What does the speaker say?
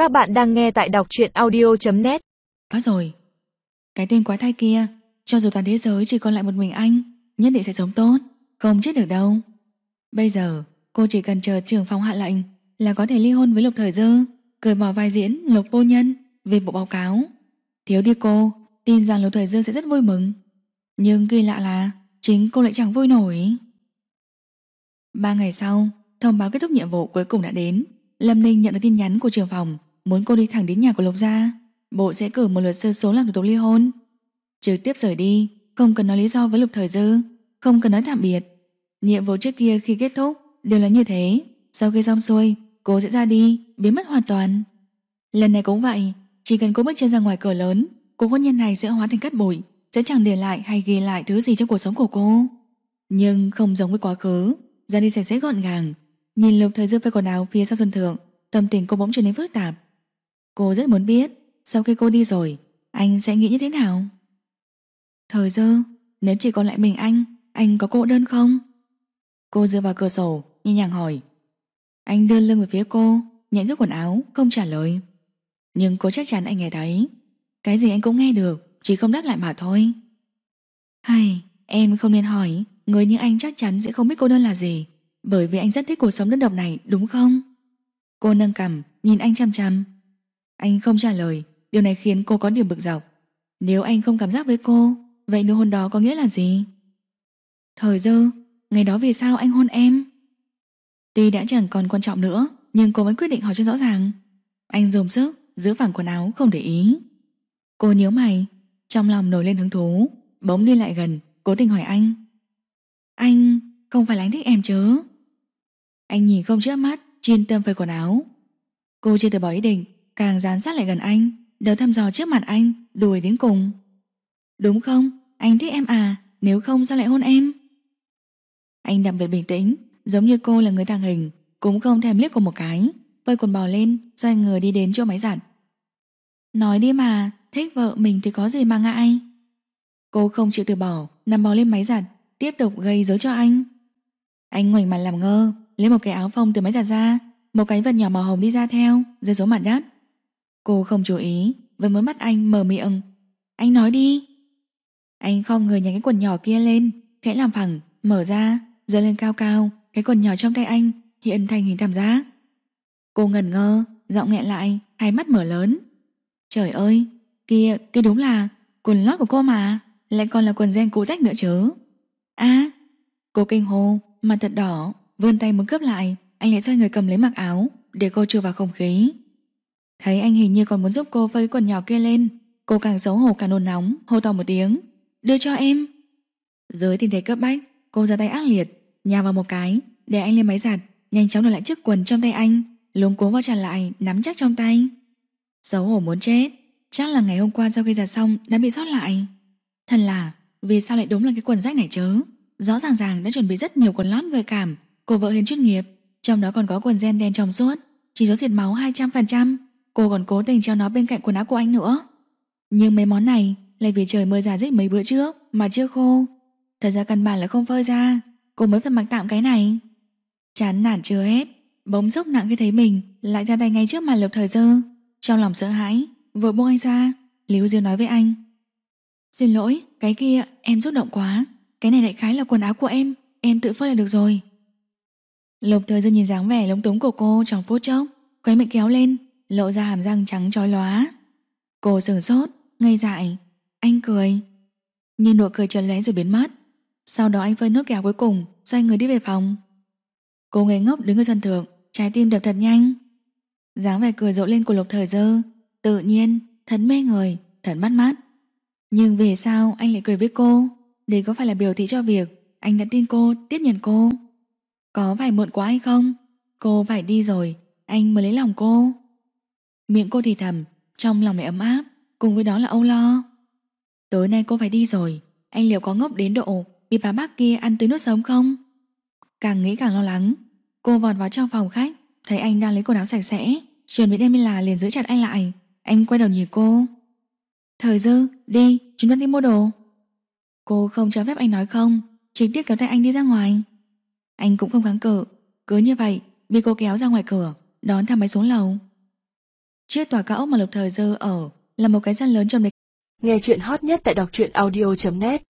Các bạn đang nghe tại đọc truyện audio.net. Có rồi. Cái tên quái thai kia, cho dù toàn thế giới chỉ còn lại một mình anh, nhất định sẽ sống tốt, không chết được đâu. Bây giờ cô chỉ cần chờ trưởng phòng hạ lệnh là có thể ly hôn với Lục Thời Dư, cởi bỏ vai diễn Lục Vô Nhân về bộ báo cáo. Thiếu đi cô, tin rằng Lục Thời Dư sẽ rất vui mừng. Nhưng kỳ lạ là chính cô lại chẳng vui nổi. 3 ngày sau, thông báo kết thúc nhiệm vụ cuối cùng đã đến. Lâm Ninh nhận được tin nhắn của trưởng phòng, muốn cô đi thẳng đến nhà của Lục gia. Bộ sẽ cử một luật sư số làm thủ tục ly hôn. Trực tiếp rời đi, không cần nói lý do với Lục Thời Dư, không cần nói tạm biệt. Nhiệm vụ trước kia khi kết thúc đều là như thế. Sau khi xong xuôi, cô sẽ ra đi, biến mất hoàn toàn. Lần này cũng vậy, chỉ cần cô bước chân ra ngoài cửa lớn, cuộc hôn nhân này sẽ hóa thành cát bụi, sẽ chẳng để lại hay ghi lại thứ gì trong cuộc sống của cô. Nhưng không giống với quá khứ, ra đi sạch sẽ gọn gàng. Nhìn Lục Thời Dư phơi quần áo phía sau sân thượng, tâm tình cô bỗng trở nên phức tạp. Cô rất muốn biết sau khi cô đi rồi anh sẽ nghĩ như thế nào. Thời Dư, nếu chỉ còn lại mình anh có cô đơn không? Cô dựa vào cửa sổ nhẹ nhàng hỏi. Anh đưa lưng về phía cô, nhẹ rút quần áo, không trả lời. Nhưng cô chắc chắn anh nghe thấy. Cái gì anh cũng nghe được, chỉ không đáp lại mà thôi. Hay, em không nên hỏi. Người như anh chắc chắn sẽ không biết cô đơn là gì, bởi vì anh rất thích cuộc sống đơn độc này, đúng không? Cô nâng cằm, nhìn anh chăm chăm. Anh không trả lời, điều này khiến cô có điểm bực dọc. Nếu anh không cảm giác với cô, vậy nụ hôn đó có nghĩa là gì? Thời Dư, ngày đó vì sao anh hôn em? Tuy đã chẳng còn quan trọng nữa, nhưng cô vẫn quyết định hỏi cho rõ ràng. Anh dùng sức giữ phẳng quần áo không để ý. Cô nhíu mày, trong lòng nổi lên hứng thú, bỗng đi lại gần, cố tình hỏi anh. Anh không phải là anh thích em chứ? Anh nhìn không chớp mắt, chuyên tâm phơi quần áo. Cô chưa từ bỏ ý định, càng dán sát lại gần anh, đầu thăm dò trước mặt anh, đuổi đến cùng. Đúng không? Anh thích em à? Nếu không sao lại hôn em? Anh đặc biệt bình tĩnh, giống như cô là người tàng hình, cũng không thèm liếc cô một cái, phơi quần bò lên, xoay người đi đến chỗ máy giặt. Nói đi mà, thích vợ mình thì có gì mà ngại. Cô không chịu từ bỏ, nằm bò lên máy giặt, tiếp tục gây rối cho anh. Anh ngoảnh mặt làm ngơ, lấy một cái áo phông từ máy giặt ra, một cái vật nhỏ màu hồng đi ra theo, rơi xuống mặt đất. Cô không chú ý, vẫn muốn bắt anh mở miệng. Anh nói đi. Anh khom người nhặt cái quần nhỏ kia lên, khẽ làm phẳng, mở ra, giơ lên cao cao. Cái quần nhỏ trong tay anh hiện thành hình tam giác. Cô ngẩn ngơ, giọng nghẹn lại, hai mắt mở lớn. Trời ơi, kia đúng là quần lót của cô mà, lại còn là quần jean cũ rách nữa chứ. À, cô kinh hô, mặt thật đỏ, vươn tay muốn cướp lại. Anh lại xoay người cầm lấy mặc áo để cô chui vào không khí. Thấy anh hình như còn muốn giúp cô với quần nhỏ kia lên, cô càng xấu hổ càng nôn nóng, hô to một tiếng. Đưa cho em. Dưới tình thế cấp bách, cô ra tay ác liệt, nhào vào một cái, để anh lên máy giặt, nhanh chóng đổi lại chiếc quần trong tay anh, luống cuống vào trả lại, nắm chắc trong tay. Xấu hổ muốn chết, chắc là ngày hôm qua sau khi giặt xong đã bị sót lại. Thật là, vì sao lại đúng là cái quần rách này chứ? Rõ ràng ràng đã chuẩn bị rất nhiều quần lót gợi cảm của vợ hiền chuyên nghiệp, trong đó còn có quần jean đen trong suốt, chỉ số xịt máu 200%. Cô còn cố tình treo nó bên cạnh quần áo của anh nữa. Nhưng mấy món này lại vì trời mưa rả rích mấy bữa trước mà chưa khô. Thật ra căn bản là không phơi ra, cô mới phải mặc tạm cái này. Chán nản chưa hết, bỗng dốc nặng khi thấy mình lại ra tay ngay trước mặt Lục Thời Dư. Trong lòng sợ hãi, vội buông anh ra, líu ríu nói với anh. Xin lỗi, cái kia em xúc động quá. Cái này đại khái là quần áo của em tự phơi là được rồi. Lục Thời Dư nhìn dáng vẻ lúng túng của cô trong phút chốc, khóe miệng kéo lên, lộ ra hàm răng trắng chói lóa. Cô sửng sốt, ngây dại. Anh cười, nhưng nụ cười chợt lóe rồi biến mất. Sau đó anh phơi nước kéo cuối cùng, xoay người đi về phòng. Cô ngây ngốc đứng ở sân thượng, trái tim đập thật nhanh. Dáng vẻ cười rộ lên của Lục Thời Dư tự nhiên, thật mê người, thật bắt mắt. Nhưng vì sao anh lại cười với cô? Đây có phải là biểu thị cho việc anh đã tin cô, tiếp nhận cô? Có phải muộn quá hay không? Cô phải đi rồi, anh mới lấy lòng cô. Miệng cô thì thầm, trong lòng lại ấm áp, cùng với đó là âu lo. Tối nay cô phải đi rồi, anh liệu có ngốc đến độ bị bà bác kia ăn tươi nuốt sống không? Càng nghĩ càng lo lắng. Cô vọt vào trong phòng khách, thấy anh đang lấy quần áo sạch sẽ, chuẩn bị đem đi là liền giữ chặt anh lại. Anh quay đầu nhìn cô. Thời Dư, đi, chúng ta đi mua đồ. Cô không cho phép anh nói không, trực tiếp kéo tay anh đi ra ngoài. Anh cũng không kháng cự, cứ như vậy bị cô kéo ra ngoài cửa, đón thang máy xuống lầu. Chiếc tòa cao ốc mà Lục Thời Dư ở là một cái gian lớn trông đấy. Nghe chuyện hot nhất tại đọc truyện audio.net